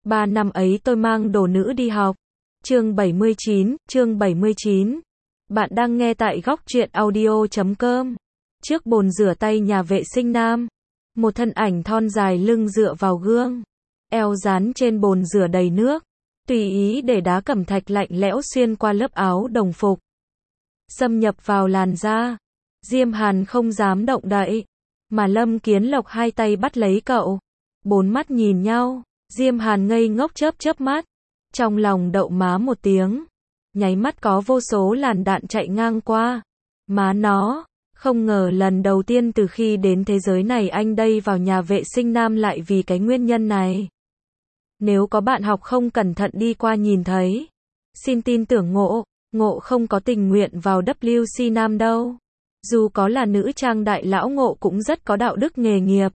3 năm ấy tôi mang đồ nữ đi học. Chương 79. Bạn đang nghe tại góc truyện audio.com. Trước bồn rửa tay nhà vệ sinh nam, một thân ảnh thon dài lưng dựa vào gương, eo dán trên bồn rửa đầy nước, tùy ý để đá cẩm thạch lạnh lẽo xuyên qua lớp áo đồng phục, xâm nhập vào làn da. Diêm Hàn không dám động đậy, mà Lâm Kiến Lộc hai tay bắt lấy cậu. Bốn mắt nhìn nhau, Diêm Hàn ngây ngốc chớp mắt, trong lòng đậu má một tiếng, nháy mắt có vô số làn đạn chạy ngang qua. Má nó, không ngờ lần đầu tiên từ khi đến thế giới này anh đây vào nhà vệ sinh nam lại vì cái nguyên nhân này. Nếu có bạn học không cẩn thận đi qua nhìn thấy, xin tin tưởng Ngộ không có tình nguyện vào WC nam đâu. Dù có là nữ trang đại lão Ngộ cũng rất có đạo đức nghề nghiệp.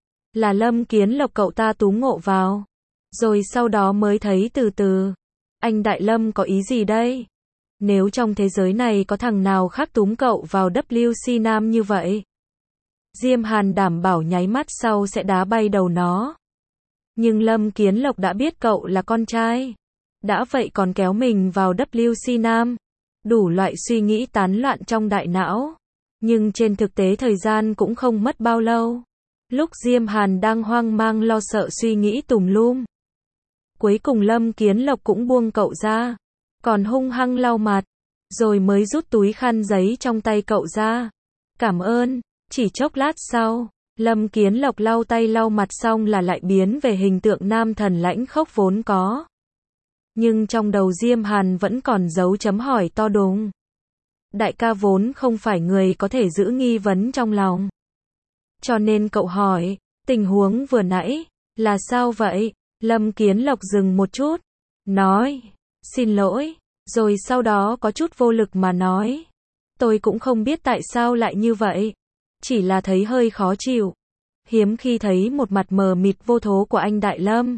Là Lâm Kiến Lộc cậu ta túm Ngộ vào, rồi sau đó mới thấy từ từ. Anh Đại Lâm có ý gì đây? Nếu trong thế giới này có thằng nào khác túm cậu vào WC nam như vậy, Diêm Hàn đảm bảo nháy mắt sau sẽ đá bay đầu nó. Nhưng Lâm Kiến Lộc đã biết cậu là con trai, đã vậy còn kéo mình vào WC nam. Đủ loại suy nghĩ tán loạn trong đại não. Nhưng trên thực tế thời gian cũng không mất bao lâu. Lúc Diêm Hàn đang hoang mang lo sợ suy nghĩ tùm lum, cuối cùng Lâm Kiến Lộc cũng buông cậu ra, còn hung hăng lau mặt, rồi mới rút túi khăn giấy trong tay cậu ra. Cảm ơn. Chỉ chốc lát sau, Lâm Kiến Lộc lau tay lau mặt xong là lại biến về hình tượng nam thần lãnh khốc vốn có. Nhưng trong đầu Diêm Hàn vẫn còn dấu chấm hỏi to đùng. Đại ca vốn không phải người có thể giữ nghi vấn trong lòng. Cho nên cậu hỏi, tình huống vừa nãy, là sao vậy? Lâm Kiến Lộc dừng một chút, nói, xin lỗi, rồi sau đó có chút vô lực mà nói, tôi cũng không biết tại sao lại như vậy, chỉ là thấy hơi khó chịu. Hiếm khi thấy một mặt mờ mịt vô thố của anh Đại Lâm.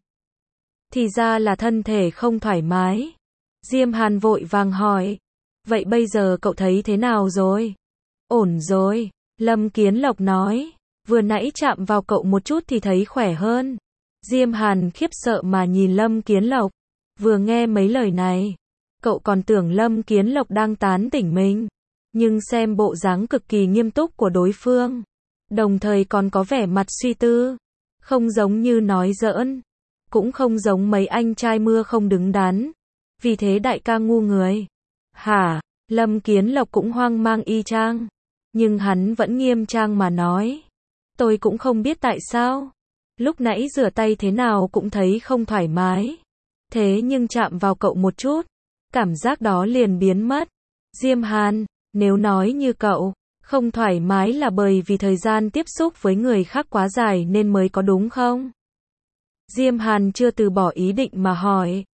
Thì ra là thân thể không thoải mái. Diêm Hàn vội vàng hỏi, vậy bây giờ cậu thấy thế nào rồi? Ổn rồi, Lâm Kiến Lộc nói, vừa nãy chạm vào cậu một chút thì thấy khỏe hơn. Diêm Hàn khiếp sợ mà nhìn Lâm Kiến Lộc. Vừa nghe mấy lời này, cậu còn tưởng Lâm Kiến Lộc đang tán tỉnh mình. Nhưng xem bộ dáng cực kỳ nghiêm túc của đối phương, đồng thời còn có vẻ mặt suy tư, không giống như nói giỡn, cũng không giống mấy anh trai mưa không đứng đắn. Vì thế đại ca ngu người. Hả? Lâm Kiến Lộc cũng hoang mang y chang. Nhưng hắn vẫn nghiêm trang mà nói, tôi cũng không biết tại sao. Lúc nãy rửa tay thế nào cũng thấy không thoải mái. Thế nhưng chạm vào cậu một chút, cảm giác đó liền biến mất. Diêm Hàn, nếu nói như cậu, không thoải mái là bởi vì thời gian tiếp xúc với người khác quá dài nên mới có đúng không? Diêm Hàn chưa từ bỏ ý định mà hỏi.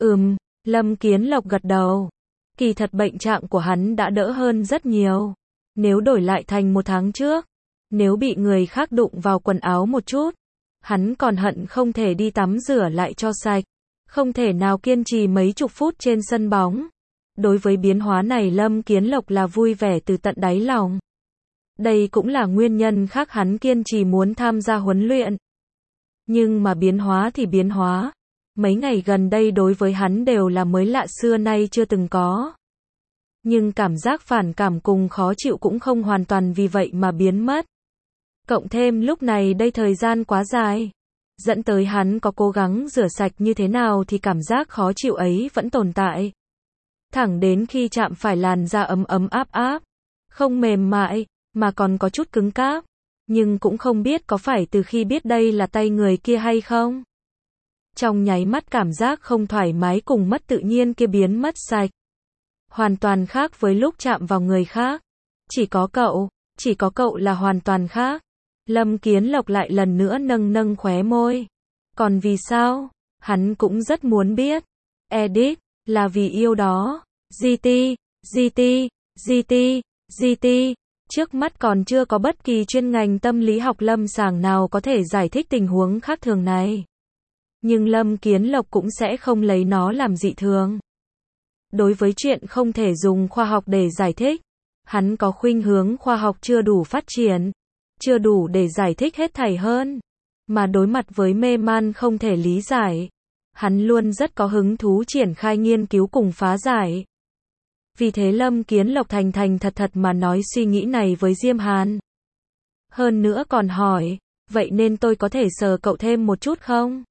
Lâm Kiến Lộc gật đầu. Kỳ thật bệnh trạng của hắn đã đỡ hơn rất nhiều. Nếu đổi lại thành một tháng trước, nếu bị người khác đụng vào quần áo một chút, hắn còn hận không thể đi tắm rửa lại cho sạch, không thể nào kiên trì mấy chục phút trên sân bóng. Đối với biến hóa này Lâm Kiến Lộc là vui vẻ từ tận đáy lòng. Đây cũng là nguyên nhân khác hắn kiên trì muốn tham gia huấn luyện. Nhưng mà biến hóa thì biến hóa. Mấy ngày gần đây đối với hắn đều là mới lạ xưa nay chưa từng có. Nhưng cảm giác phản cảm cùng khó chịu cũng không hoàn toàn vì vậy mà biến mất. Cộng thêm lúc này đây thời gian quá dài, dẫn tới hắn có cố gắng rửa sạch như thế nào thì cảm giác khó chịu ấy vẫn tồn tại. Thẳng đến khi chạm phải làn da ấm áp, không mềm mại, mà còn có chút cứng cáp. Nhưng cũng không biết có phải từ khi biết đây là tay người kia hay không. Trong nháy mắt cảm giác không thoải mái cùng mất tự nhiên kia biến mất sạch. Hoàn toàn khác với lúc chạm vào người khác. Chỉ có cậu là hoàn toàn khác. Lâm Kiến Lộc lại lần nữa nâng khóe môi. Còn vì sao? Hắn cũng rất muốn biết. Edit, là vì yêu đó. GT. Trước mắt còn chưa có bất kỳ chuyên ngành tâm lý học lâm sàng nào có thể giải thích tình huống khác thường này. Nhưng Lâm Kiến Lộc cũng sẽ không lấy nó làm dị thường. Đối với chuyện không thể dùng khoa học để giải thích, hắn có khuynh hướng khoa học chưa đủ phát triển, chưa đủ để giải thích hết thảy hơn. Mà đối mặt với mê man không thể lý giải, Hắn luôn rất có hứng thú triển khai nghiên cứu cùng phá giải. Vì thế Lâm Kiến Lộc thành thành thật thật mà nói suy nghĩ này với Diêm Hàn. Hơn nữa còn hỏi, vậy nên tôi có thể sờ cậu thêm một chút không?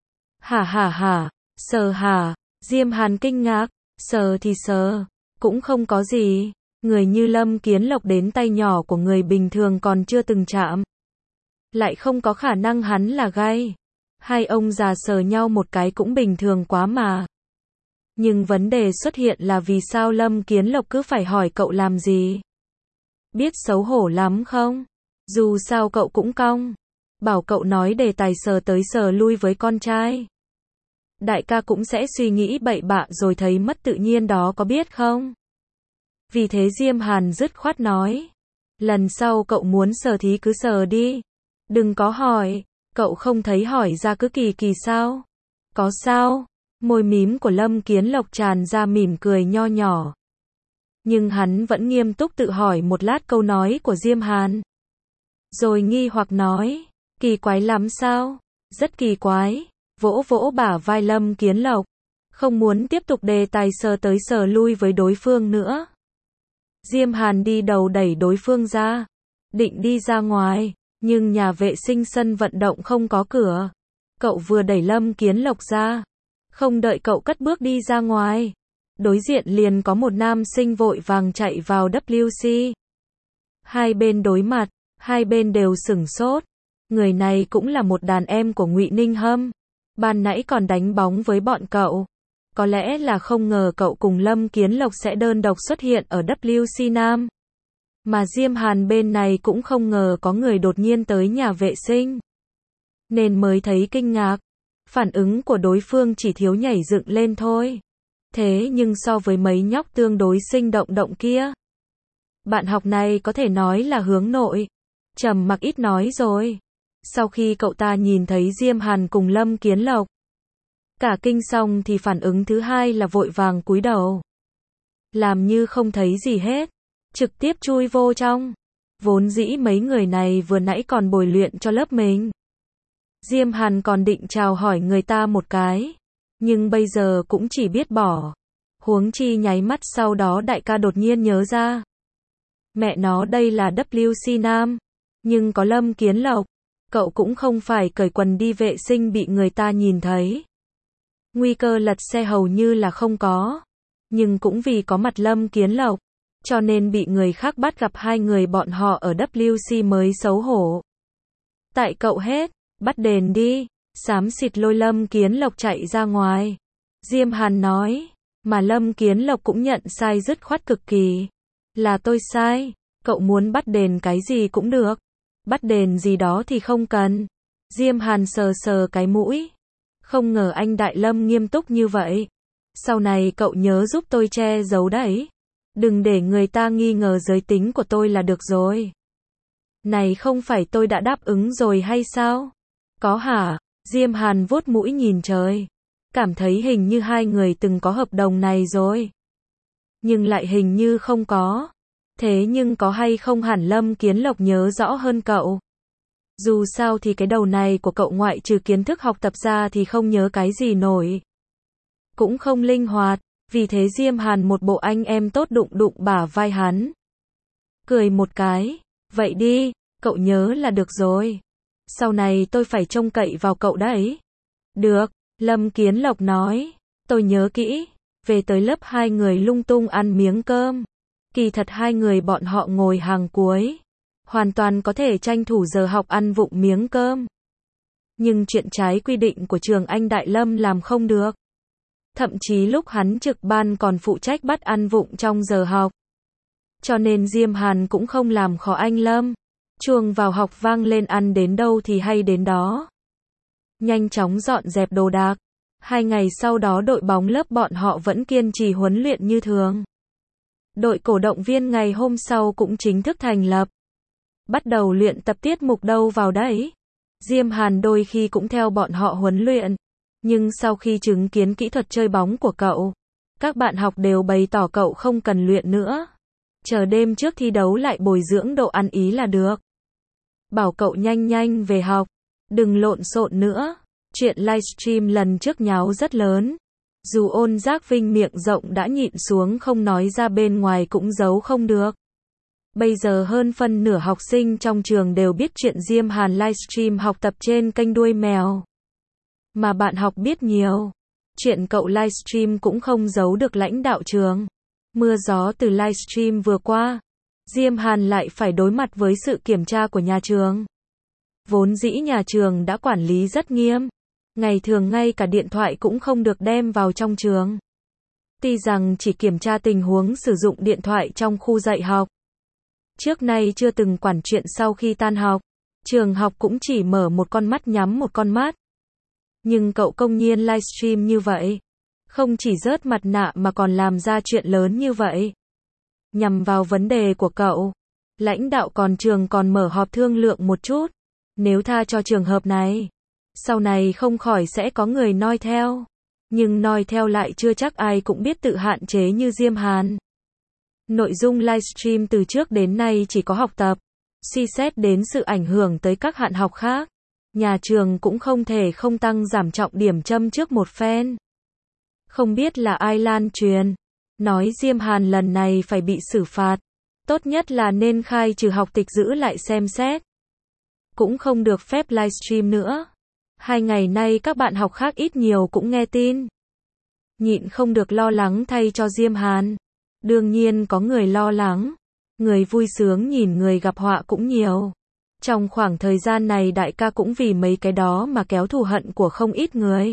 Hả, sờ hả? Diêm Hàn kinh ngạc, sờ thì sờ, cũng không có gì. Người như Lâm Kiến Lộc đến tay nhỏ của người bình thường còn chưa từng chạm. Lại không có khả năng hắn là gay. Hai ông già sờ nhau một cái cũng bình thường quá mà. Nhưng vấn đề xuất hiện là vì sao Lâm Kiến Lộc cứ phải hỏi cậu làm gì? Biết xấu hổ lắm không? Dù sao cậu cũng cong. Bảo cậu nói đề tài sờ tới sờ lui với con trai. Đại ca cũng sẽ suy nghĩ bậy bạ rồi thấy mất tự nhiên đó có biết không? Vì thế Diêm Hàn dứt khoát nói. Lần sau cậu muốn sờ thì cứ sờ đi. Đừng có hỏi. Cậu không thấy hỏi ra cứ kỳ kỳ sao? Có sao? Môi mím của Lâm Kiến Lộc tràn ra mỉm cười nho nhỏ. Nhưng hắn vẫn nghiêm túc tự hỏi một lát câu nói của Diêm Hàn. Rồi nghi hoặc nói. Kỳ quái lắm sao? Rất kỳ quái. Vỗ vỗ bả vai Lâm Kiến Lộc. Không muốn tiếp tục đề tài sờ tới sờ lui với đối phương nữa. Diêm Hàn đi đầu đẩy đối phương ra. Định đi ra ngoài. Nhưng nhà vệ sinh sân vận động không có cửa. Cậu vừa đẩy Lâm Kiến Lộc ra. Không đợi cậu cất bước đi ra ngoài. Đối diện liền có một nam sinh vội vàng chạy vào WC. Hai bên đối mặt. Hai bên đều sửng sốt. Người này cũng là một đàn em của Ngụy Ninh Hâm. Ban nãy còn đánh bóng với bọn cậu. Có lẽ là không ngờ cậu cùng Lâm Kiến Lộc sẽ đơn độc xuất hiện ở WC Nam. Mà Diêm Hàn bên này cũng không ngờ có người đột nhiên tới nhà vệ sinh. Nên mới thấy kinh ngạc. Phản ứng của đối phương chỉ thiếu nhảy dựng lên thôi. Thế nhưng so với mấy nhóc tương đối sinh động kia. Bạn học này có thể nói là hướng nội. Trầm mặc ít nói rồi. Sau khi cậu ta nhìn thấy Diêm Hàn cùng Lâm Kiến Lộc. Cả kinh xong thì phản ứng thứ hai là vội vàng cúi đầu. Làm như không thấy gì hết. Trực tiếp chui vô trong. Vốn dĩ mấy người này vừa nãy còn bồi luyện cho lớp mình. Diêm Hàn còn định chào hỏi người ta một cái. Nhưng bây giờ cũng chỉ biết bỏ. Huống chi nháy mắt sau đó đại ca đột nhiên nhớ ra. Mẹ nó đây là WC Nam. Nhưng có Lâm Kiến Lộc. Cậu cũng không phải cởi quần đi vệ sinh bị người ta nhìn thấy. Nguy cơ lật xe hầu như là không có. Nhưng cũng vì có mặt Lâm Kiến Lộc. Cho nên bị người khác bắt gặp hai người bọn họ ở WC mới xấu hổ. Tại cậu hết. Bắt đền đi. Xám xịt lôi Lâm Kiến Lộc chạy ra ngoài. Diêm Hàn nói. Mà Lâm Kiến Lộc cũng nhận sai dứt khoát cực kỳ. Là tôi sai. Cậu muốn bắt đền cái gì cũng được. Bắt đền gì đó thì không cần. Diêm Hàn sờ sờ cái mũi. Không ngờ anh Đại Lâm nghiêm túc như vậy. Sau này cậu nhớ giúp tôi che giấu đấy. Đừng để người ta nghi ngờ giới tính của tôi là được rồi. Này không phải tôi đã đáp ứng rồi hay sao? Có hả? Diêm Hàn vuốt mũi nhìn trời. Cảm thấy hình như hai người từng có hợp đồng này rồi. Nhưng lại hình như không có. Thế nhưng có hay không hẳn Lâm Kiến Lộc nhớ rõ hơn cậu. Dù sao thì cái đầu này của cậu ngoại trừ kiến thức học tập ra thì không nhớ cái gì nổi. Cũng không linh hoạt. Vì thế Diêm Hàn một bộ anh em tốt đụng đụng bả vai hắn. Cười một cái. Vậy đi, cậu nhớ là được rồi. Sau này tôi phải trông cậy vào cậu đấy. Được, Lâm Kiến Lộc nói. Tôi nhớ kỹ. Về tới lớp hai người lung tung ăn miếng cơm. Kỳ thật hai người bọn họ ngồi hàng cuối. Hoàn toàn có thể tranh thủ giờ học ăn vụng miếng cơm. Nhưng chuyện trái quy định của trường anh Đại Lâm làm không được. Thậm chí lúc hắn trực ban còn phụ trách bắt ăn vụng trong giờ học. Cho nên Diêm Hàn cũng không làm khó anh Lâm. Chuông vào học vang lên ăn đến đâu thì hay đến đó. Nhanh chóng dọn dẹp đồ đạc. 2 ngày sau đó đội bóng lớp bọn họ vẫn kiên trì huấn luyện như thường. Đội cổ động viên ngày hôm sau cũng chính thức thành lập. Bắt đầu luyện tập tiết mục đâu vào đấy. Diêm Hàn đôi khi cũng theo bọn họ huấn luyện. Nhưng sau khi chứng kiến kỹ thuật chơi bóng của cậu, các bạn học đều bày tỏ cậu không cần luyện nữa. Chờ đêm trước thi đấu lại bồi dưỡng độ ăn ý là được. Bảo cậu nhanh nhanh về học. Đừng lộn xộn nữa. Chuyện livestream lần trước nháo rất lớn. Dù Ôn Giác Vinh miệng rộng đã nhịn xuống không nói ra, bên ngoài cũng giấu không được. Bây giờ hơn phân nửa học sinh trong trường đều biết chuyện Diêm Hàn livestream học tập trên kênh Đuôi Mèo. Mà bạn học biết nhiều. Chuyện cậu livestream cũng không giấu được lãnh đạo trường. Mưa gió từ livestream vừa qua, Diêm Hàn lại phải đối mặt với sự kiểm tra của nhà trường. Vốn dĩ nhà trường đã quản lý rất nghiêm. Ngày thường ngay cả điện thoại cũng không được đem vào trong trường. Tuy rằng chỉ kiểm tra tình huống sử dụng điện thoại trong khu dạy học. Trước nay chưa từng quản chuyện sau khi tan học. Trường học cũng chỉ mở một con mắt nhắm một con mắt. Nhưng cậu công nhiên livestream như vậy. Không chỉ rớt mặt nạ mà còn làm ra chuyện lớn như vậy. Nhằm vào vấn đề của cậu, lãnh đạo trường còn mở họp thương lượng một chút. Nếu tha cho trường hợp này, sau này không khỏi sẽ có người noi theo. Nhưng noi theo lại chưa chắc ai cũng biết tự hạn chế như Diêm Hàn. Nội dung livestream từ trước đến nay chỉ có học tập. Suy xét đến sự ảnh hưởng tới các hạn học khác, nhà trường cũng không thể không tăng giảm trọng điểm châm trước một phen. Không biết là ai lan truyền, nói Diêm Hàn lần này phải bị xử phạt. Tốt nhất là nên khai trừ học tịch, giữ lại xem xét. Cũng không được phép livestream nữa. 2 ngày nay các bạn học khác ít nhiều cũng nghe tin. Nhịn không được lo lắng thay cho Diêm Hàn. Đương nhiên có người lo lắng. Người vui sướng nhìn người gặp họa cũng nhiều. Trong khoảng thời gian này đại ca cũng vì mấy cái đó mà kéo thù hận của không ít người.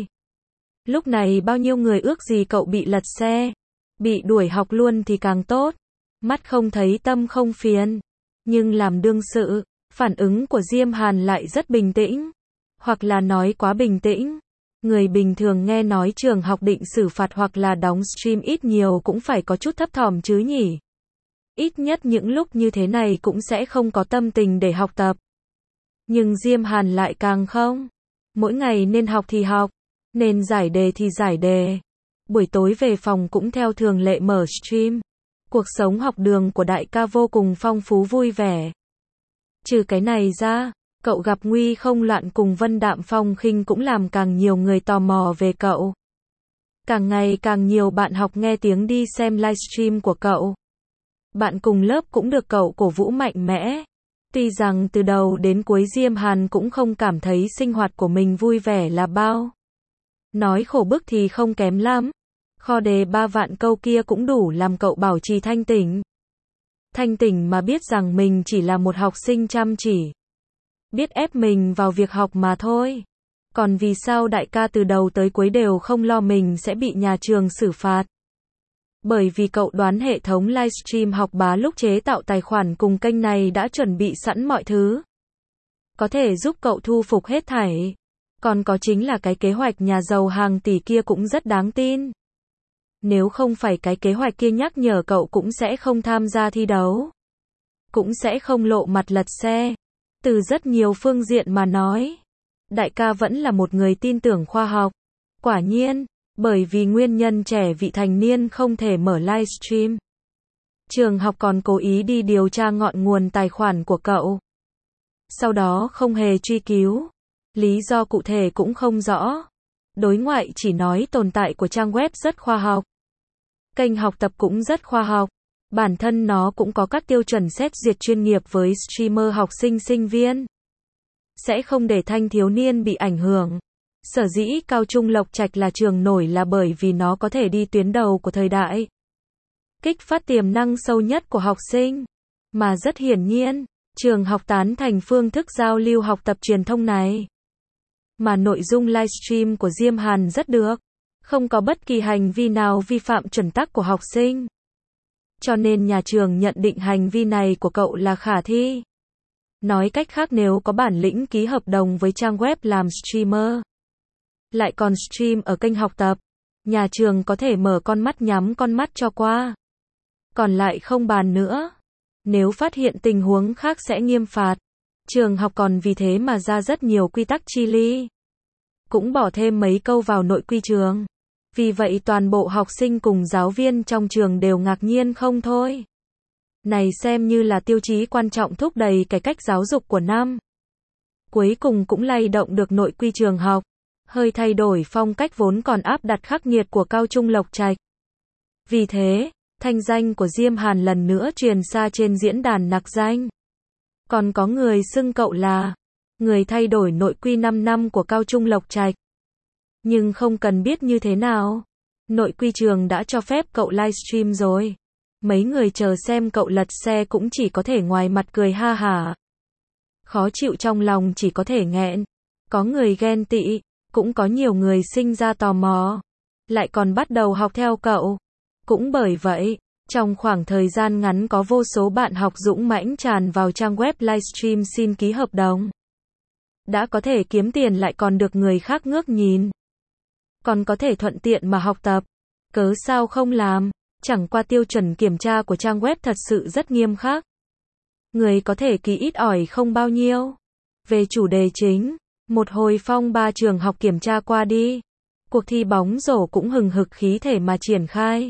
Lúc này bao nhiêu người ước gì cậu bị lật xe, bị đuổi học luôn thì càng tốt. Mắt không thấy tâm không phiền. Nhưng làm đương sự, phản ứng của Diêm Hàn lại rất bình tĩnh. Hoặc là nói quá bình tĩnh. Người bình thường nghe nói trường học định xử phạt hoặc là đóng stream ít nhiều cũng phải có chút thấp thỏm chứ nhỉ. Ít nhất những lúc như thế này cũng sẽ không có tâm tình để học tập. Nhưng Diêm Hàn lại càng không. Mỗi ngày nên học thì học, nên giải đề thì giải đề. Buổi tối về phòng cũng theo thường lệ mở stream. Cuộc sống học đường của đại ca vô cùng phong phú vui vẻ. Trừ cái này ra, cậu gặp Nguy Không Loạn cùng Vân Đạm Phong Khinh cũng làm càng nhiều người tò mò về cậu. Càng ngày càng nhiều bạn học nghe tiếng đi xem livestream của cậu. Bạn cùng lớp cũng được cậu cổ vũ mạnh mẽ. Tuy rằng từ đầu đến cuối Diêm Hàn cũng không cảm thấy sinh hoạt của mình vui vẻ là bao. Nói khổ bức thì không kém lắm. Kho đề 3 vạn câu kia cũng đủ làm cậu bảo trì thanh tỉnh. Thanh tỉnh mà biết rằng mình chỉ là một học sinh chăm chỉ. Biết ép mình vào việc học mà thôi. Còn vì sao đại ca từ đầu tới cuối đều không lo mình sẽ bị nhà trường xử phạt? Bởi vì cậu đoán hệ thống livestream học bá lúc chế tạo tài khoản cùng kênh này đã chuẩn bị sẵn mọi thứ. Có thể giúp cậu thu phục hết thảy. Còn có chính là cái kế hoạch nhà giàu hàng tỷ kia cũng rất đáng tin. Nếu không phải cái kế hoạch kia nhắc nhở cậu cũng sẽ không tham gia thi đấu. Cũng sẽ không lộ mặt lật xe. Từ rất nhiều phương diện mà nói, đại ca vẫn là một người tin tưởng khoa học. Quả nhiên, bởi vì nguyên nhân trẻ vị thành niên không thể mở livestream, trường học còn cố ý đi điều tra ngọn nguồn tài khoản của cậu. Sau đó không hề truy cứu. Lý do cụ thể cũng không rõ. Đối ngoại chỉ nói tồn tại của trang web rất khoa học. Kênh học tập cũng rất khoa học. Bản thân nó cũng có các tiêu chuẩn xét duyệt chuyên nghiệp với streamer học sinh sinh viên. Sẽ không để thanh thiếu niên bị ảnh hưởng. Sở dĩ Cao Trung Lộc Trạch là trường nổi là bởi vì nó có thể đi tuyến đầu của thời đại. Kích phát tiềm năng sâu nhất của học sinh. Mà rất hiển nhiên, trường học tán thành phương thức giao lưu học tập truyền thông này. Mà nội dung livestream của Diêm Hàn rất được. Không có bất kỳ hành vi nào vi phạm chuẩn tắc của học sinh. Cho nên nhà trường nhận định hành vi này của cậu là khả thi. Nói cách khác, nếu có bản lĩnh ký hợp đồng với trang web làm streamer, lại còn stream ở kênh học tập, nhà trường có thể mở con mắt nhắm con mắt cho qua. Còn lại không bàn nữa. Nếu phát hiện tình huống khác sẽ nghiêm phạt. Trường học còn vì thế mà ra rất nhiều quy tắc chi ly. Cũng bỏ thêm mấy câu vào nội quy trường. Vì vậy toàn bộ học sinh cùng giáo viên trong trường đều ngạc nhiên không thôi. Này xem như là tiêu chí quan trọng thúc đẩy cải cách giáo dục của năm. Cuối cùng cũng lay động được nội quy trường học. hơi thay đổi phong cách vốn còn áp đặt khắc nghiệt của Cao Trung Lộc Trạch. Vì thế, thanh danh của Diêm Hàn lần nữa truyền xa trên diễn đàn nặc danh. Còn có người xưng cậu là người thay đổi nội quy 5 năm của Cao Trung Lộc Trạch. Nhưng không cần biết như thế nào. Nội quy trường đã cho phép cậu livestream rồi. Mấy người chờ xem cậu lật xe cũng chỉ có thể ngoài mặt cười ha hả. Khó chịu trong lòng chỉ có thể nghẹn. Có người ghen tị, cũng có nhiều người sinh ra tò mò. Lại còn bắt đầu học theo cậu. Cũng bởi vậy, trong khoảng thời gian ngắn có vô số bạn học dũng mãnh tràn vào trang web livestream xin ký hợp đồng. Đã có thể kiếm tiền lại còn được người khác ngước nhìn. Còn có thể thuận tiện mà học tập. Cớ sao không làm? Chẳng qua tiêu chuẩn kiểm tra của trang web thật sự rất nghiêm khắc. Người có thể ký ít ỏi không bao nhiêu. Về chủ đề chính, một hồi phong 3 trường học kiểm tra qua đi. Cuộc thi bóng rổ cũng hừng hực khí thể mà triển khai.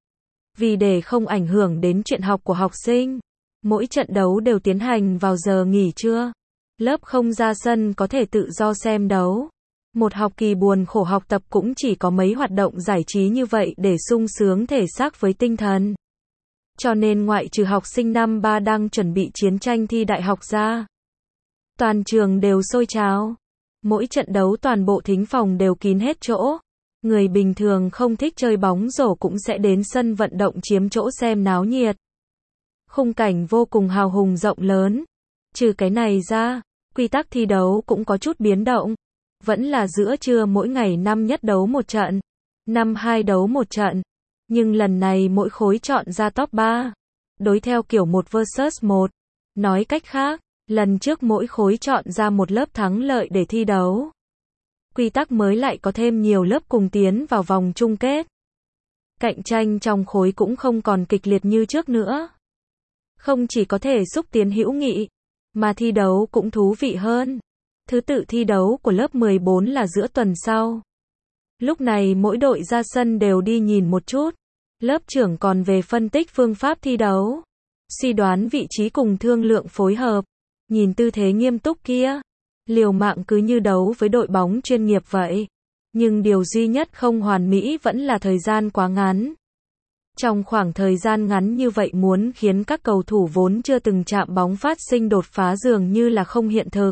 Vì để không ảnh hưởng đến chuyện học của học sinh, mỗi trận đấu đều tiến hành vào giờ nghỉ trưa. Lớp không ra sân có thể tự do xem đấu. Một học kỳ buồn khổ học tập cũng chỉ có mấy hoạt động giải trí như vậy để sung sướng thể xác với tinh thần. Cho nên ngoại trừ học sinh năm 3 đang chuẩn bị chiến tranh thi đại học ra, toàn trường đều sôi trào. Mỗi trận đấu toàn bộ thính phòng đều kín hết chỗ. Người bình thường không thích chơi bóng rổ cũng sẽ đến sân vận động chiếm chỗ xem náo nhiệt. Khung cảnh vô cùng hào hùng rộng lớn. Trừ cái này ra, quy tắc thi đấu cũng có chút biến động. Vẫn là giữa trưa mỗi ngày 5 nhất đấu một trận, 5 2 đấu một trận. Nhưng lần này mỗi khối chọn ra top 3. Đối theo kiểu 1 vs 1. Nói cách khác, lần trước mỗi khối chọn ra một lớp thắng lợi để thi đấu. Quy tắc mới lại có thêm nhiều lớp cùng tiến vào vòng chung kết. Cạnh tranh trong khối cũng không còn kịch liệt như trước nữa. Không chỉ có thể xúc tiến hữu nghị, mà thi đấu cũng thú vị hơn. Thứ tự thi đấu của lớp 14 là giữa tuần sau. Lúc này mỗi đội ra sân đều đi nhìn một chút. Lớp trưởng còn về phân tích phương pháp thi đấu, suy đoán vị trí cùng thương lượng phối hợp. Nhìn tư thế nghiêm túc kia, liều mạng cứ như đấu với đội bóng chuyên nghiệp vậy. Nhưng điều duy nhất không hoàn mỹ vẫn là thời gian quá ngắn. Trong khoảng thời gian ngắn như vậy muốn khiến các cầu thủ vốn chưa từng chạm bóng phát sinh đột phá dường như là không hiện thực.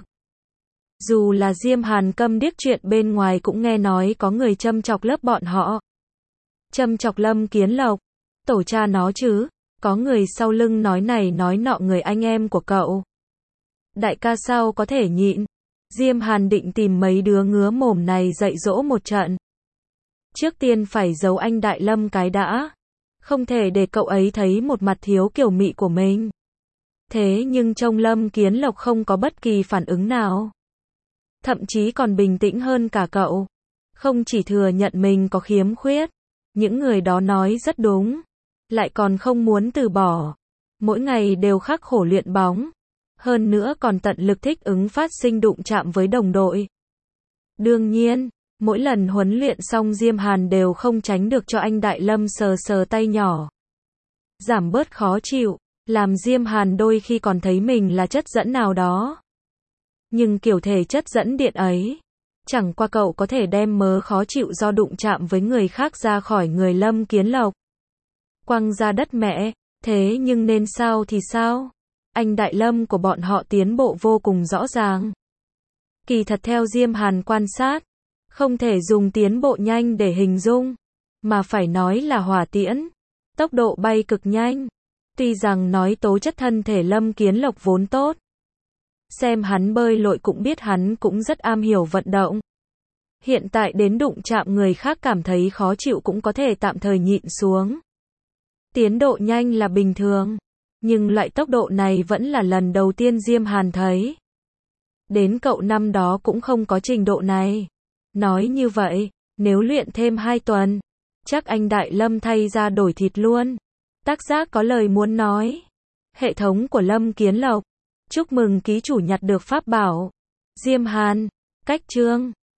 Dù là Diêm Hàn câm điếc chuyện bên ngoài cũng nghe nói có người châm chọc lớp bọn họ. Châm chọc Lâm Kiến Lộc, tổ cha nó chứ, có người sau lưng nói này nói nọ người anh em của cậu. Đại ca sao có thể nhịn, Diêm Hàn định tìm mấy đứa ngứa mồm này dạy dỗ một trận. Trước tiên phải giấu anh Đại Lâm cái đã, không thể để cậu ấy thấy một mặt thiếu kiểu mị của mình. Thế nhưng trông Lâm Kiến Lộc không có bất kỳ phản ứng nào. Thậm chí còn bình tĩnh hơn cả cậu. Không chỉ thừa nhận mình có khiếm khuyết, những người đó nói rất đúng, lại còn không muốn từ bỏ. Mỗi ngày đều khắc khổ luyện bóng, hơn nữa còn tận lực thích ứng phát sinh đụng chạm với đồng đội. Đương nhiên, mỗi lần huấn luyện xong Diêm Hàn đều không tránh được cho anh Đại Lâm sờ sờ tay nhỏ. Giảm bớt khó chịu, làm Diêm Hàn đôi khi còn thấy mình là chất dẫn nào đó. Nhưng kiểu thể chất dẫn điện ấy, chẳng qua cậu có thể đem mớ khó chịu do đụng chạm với người khác ra khỏi người Lâm Kiến Lộc. Quăng ra đất mẹ, thế nhưng nên sao thì sao? Anh Đại Lâm của bọn họ tiến bộ vô cùng rõ ràng. Kỳ thật theo Diêm Hàn quan sát, không thể dùng tiến bộ nhanh để hình dung, mà phải nói là hỏa tiễn, tốc độ bay cực nhanh. Tuy rằng nói tố chất thân thể Lâm Kiến Lộc vốn tốt, xem hắn bơi lội cũng biết hắn cũng rất am hiểu vận động. Hiện tại đến đụng chạm người khác cảm thấy khó chịu cũng có thể tạm thời nhịn xuống. Tiến độ nhanh là bình thường, nhưng loại tốc độ này vẫn là lần đầu tiên Diêm Hàn thấy. Đến cậu năm đó cũng không có trình độ này. Nói như vậy, nếu luyện thêm 2 tuần, chắc anh Đại Lâm thay ra đổi thịt luôn. Tác giả có lời muốn nói. Hệ thống của Lâm Kiến Lộc. Chúc mừng ký chủ nhặt được pháp bảo. Diêm Hàn. Cách chương.